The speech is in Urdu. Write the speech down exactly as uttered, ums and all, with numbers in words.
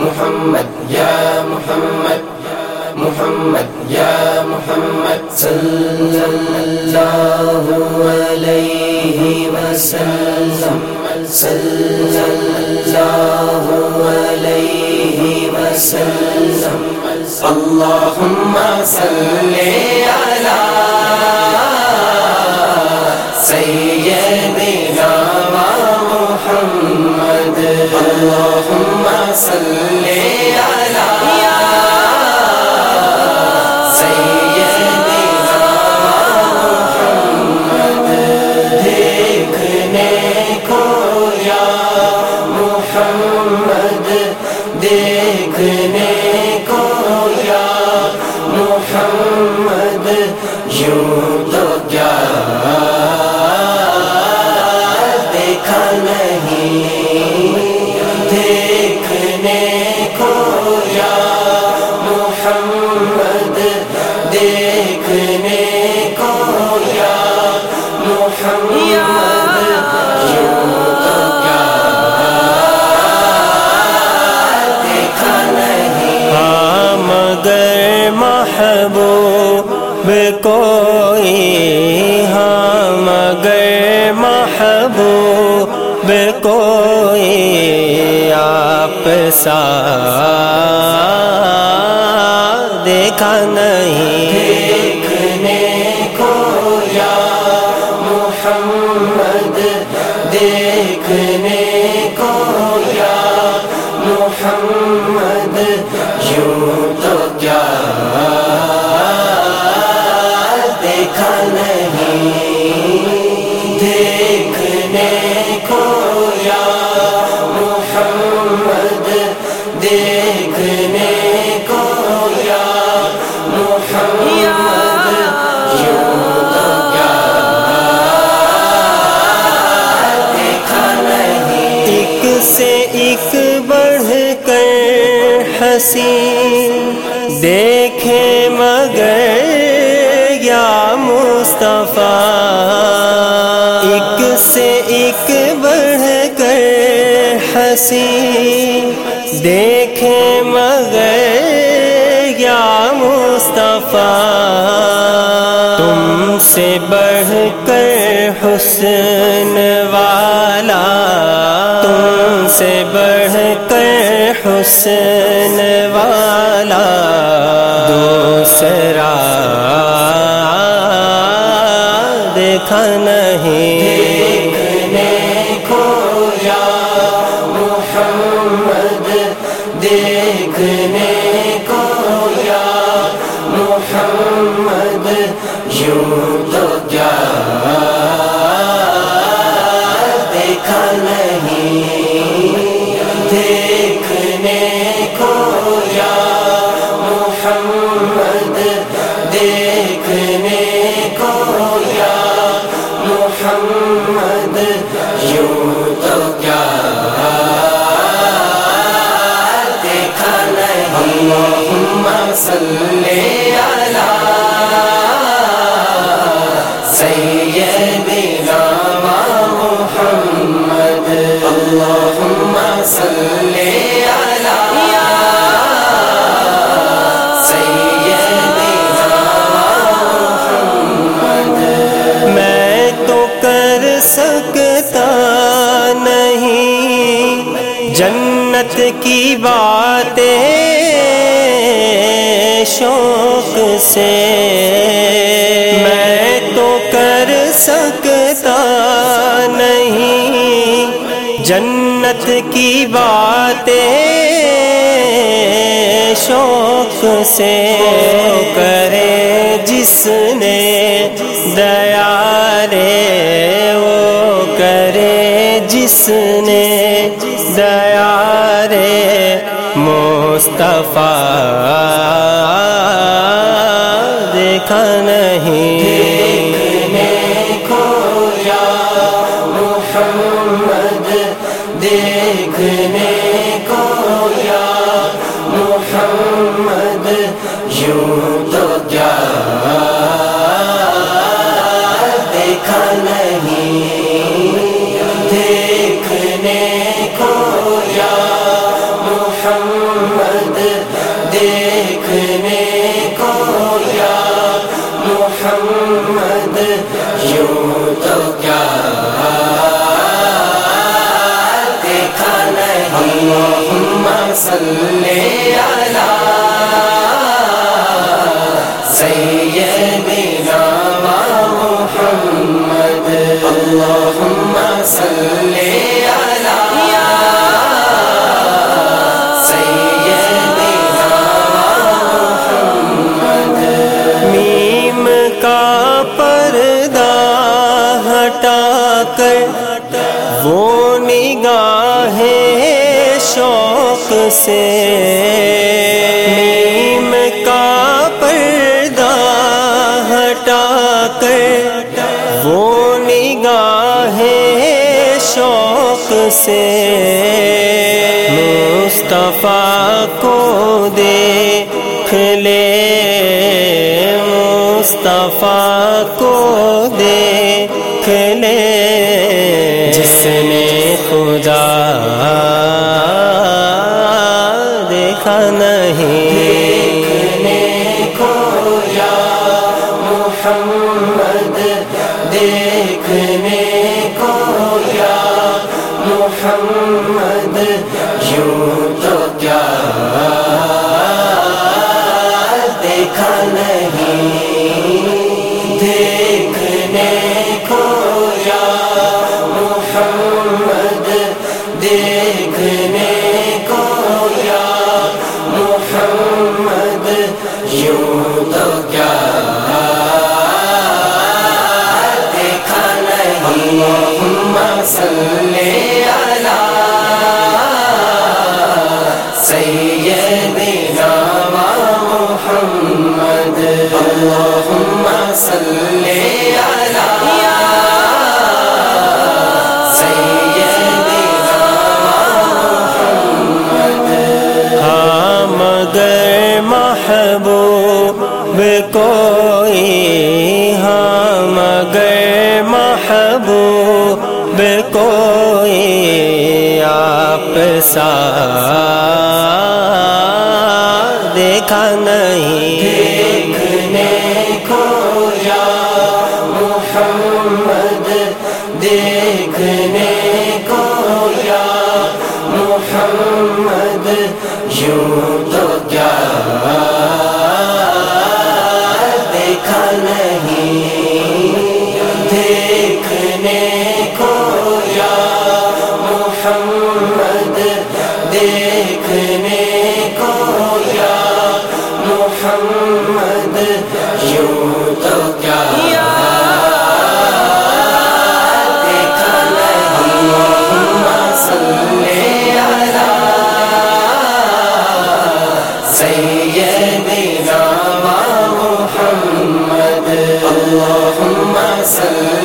محمد یا محمد محمد یا محمد صلی اللہ علیہ وسلم صلی اللہ علیہ وسلم اللہم صلی علی سیدنا محمد اللہم صلی علی سیدنا محمد دیکھنے کو یا محمد دیکھنے کو یا محمد یوں تو کیا دیکھا نہیں دیکھنے کو یا محمد دیکھنے کو یا محمد یوں تو کیا دیکھا نہیں ہاں مگر محبوب کوئی ہاں مگر محبوب کوئی آپ سا دیکھا نہیں دیکھنے کو یا محمد دیکھنے کو یا محمد یوں تو کیا دیکھا نہیں دیکھنے کو یا محمد دیکھنے کو یا محمد یوں تو کیا دیکھا نہیں ایک سے ایک بڑھ کر حسین دیکھے مگر یا مصطفیٰ ایک سے ایک بڑھ کر حسین دیکھے مگر یا مصطفیٰ تم سے بڑھ کر حسن والا تم سے بڑھ کر حسن والا دوسرا دیکھا نہیں دیکھنے کو یا محمد دیکھنے کو یا محمد یوں تو کیا دیکھا نہیں دیکھنے کو یا محمد دیکھنے کو یا محمد یوں تو کیا دیکھا نہیں اللہم صلی علی سیدنا محمد اللہم صلی علی سیدنا محمد میں تو کر سکتا نہیں جنت کی باتیں شوق سے میں تو کر سکتا نہیں جنت کی باتیں شوق سے کرے جس نے دیا رے وہ کرے جس نے دیا رے مصطفیٰ دیکھا نہیں دیکھنے کو یا محمد دیکھنے کو یا محمد یوں تو کیا دیکھا نہیں دیکھنے کو یا محمد صلی علی سیدنا محمد اللہم صلی علی سیدنا محمد میم کا پردہ ہٹا کر وہ نگاہیں شوق سے میم کا پردہ ہٹا کر وہ نگاہیں شوق سے مصطفیٰ کو دیکھ لے مصطفیٰ کو دیکھ لے جس نے خدا دیکھا نہیں دیکھنے کو یا محمد دیکھنے کو یا محمد یوں تو کیا دیکھا نہیں دیکھنے کو یا محمد دیکھنے کو یا محمد یوں تو کیا دیکھا نہیں اللہم صلی علی سیدنا محمد اللہم صلی علی سیدنا محمد ہاں مگر محبوب کوئی ہاں مگر محبوب کوئی آپ سا دیکھا نہیں دیکھنے کو یا محمد دیکھنے کو یا محمد یوں تو کیا دیکھا نہیں دیکھنے کو یا محمد دیکھنے کو یا محمد یوں تو کیا دیکھا نہیں اللہم صلی علی سیدنا محمد اللہم صلی